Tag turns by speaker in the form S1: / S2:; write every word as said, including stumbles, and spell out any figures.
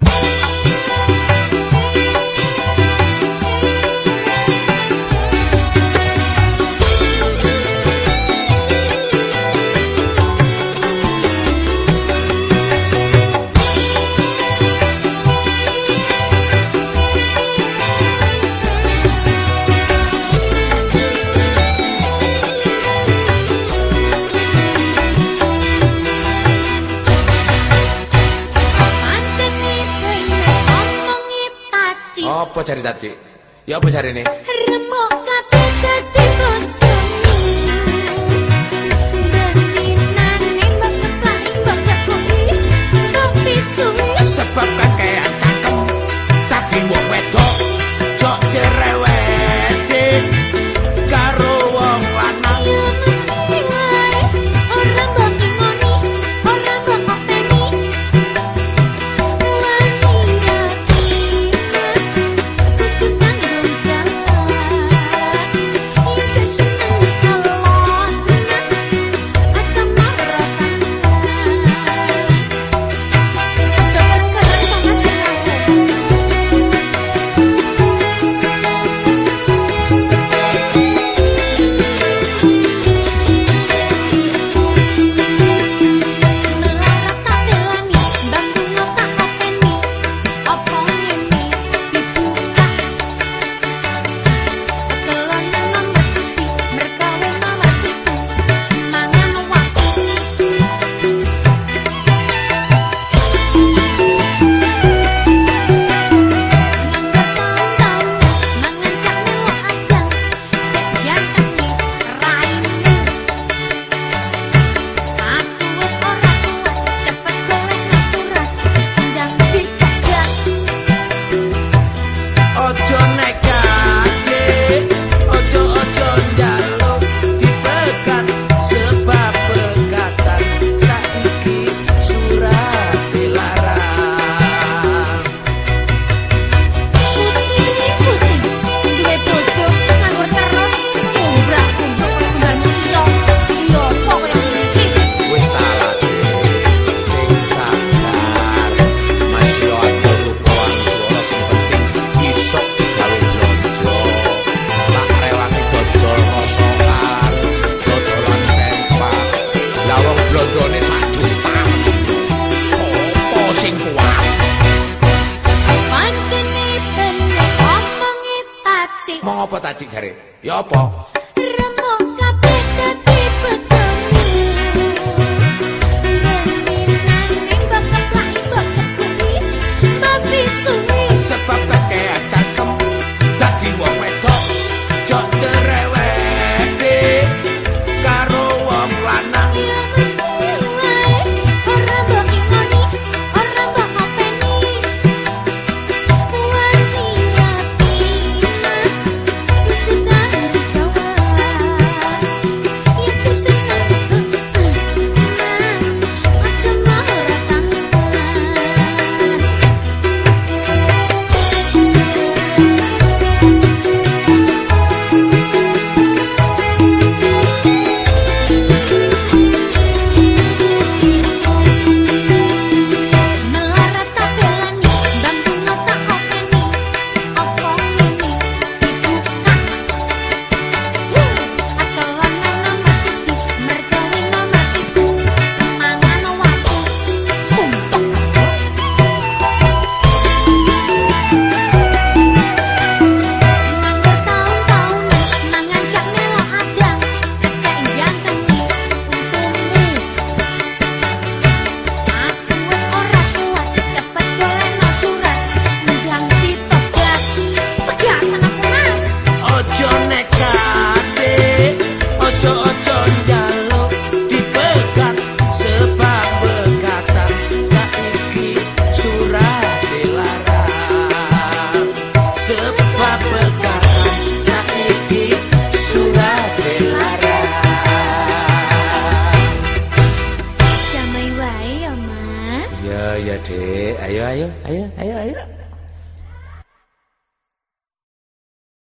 S1: Apa jare Caci? Ya apa jarene?
S2: Remuk kabeh dadi bojomu. Dandinane mbek-mbek mbek kuwi tapi suwi
S1: Sebab kakean cangkem dadi wong wedok jok cerewete karo wong lanang.
S2: ya mesti wae ora mbok ngoni ora mbok openi.
S1: Mau apa Caci jare? Ya apa?
S2: Remuk kabeh dadi bojomu. Dandinane mbek-mbek mbek kuwi tapi suwi
S1: Sebab kakean cangkem dadi wong wedok jok cerewete karo wong lanang.
S2: ya mesti wae ora mbok ngoni ora mbok openi. Wani rapi mas kudu tanggung jawab. Itu seneng mas aja marah tangan. Melarat tak belani, bantu ngata openi. Opo ngene dibuka. Atelan nomor siji, mergawe nomor pitu. Mangan waktu sumpah. Mangger taun-taun, mangan gak melok adang. Kecek jantengi untungmu. Aku wis ora kuat, cepet golekno surat, ndang ditobat. Pegatan aku mas.
S1: Ojo nekate, ojo-ojo njaluk dipegat sebab bekatan saiki surat dilarang. Sebab bekatan saiki surat dilarang.
S2: Damai wae ya mas.
S1: Ya ya Dek, ayo ayo ayo ayo.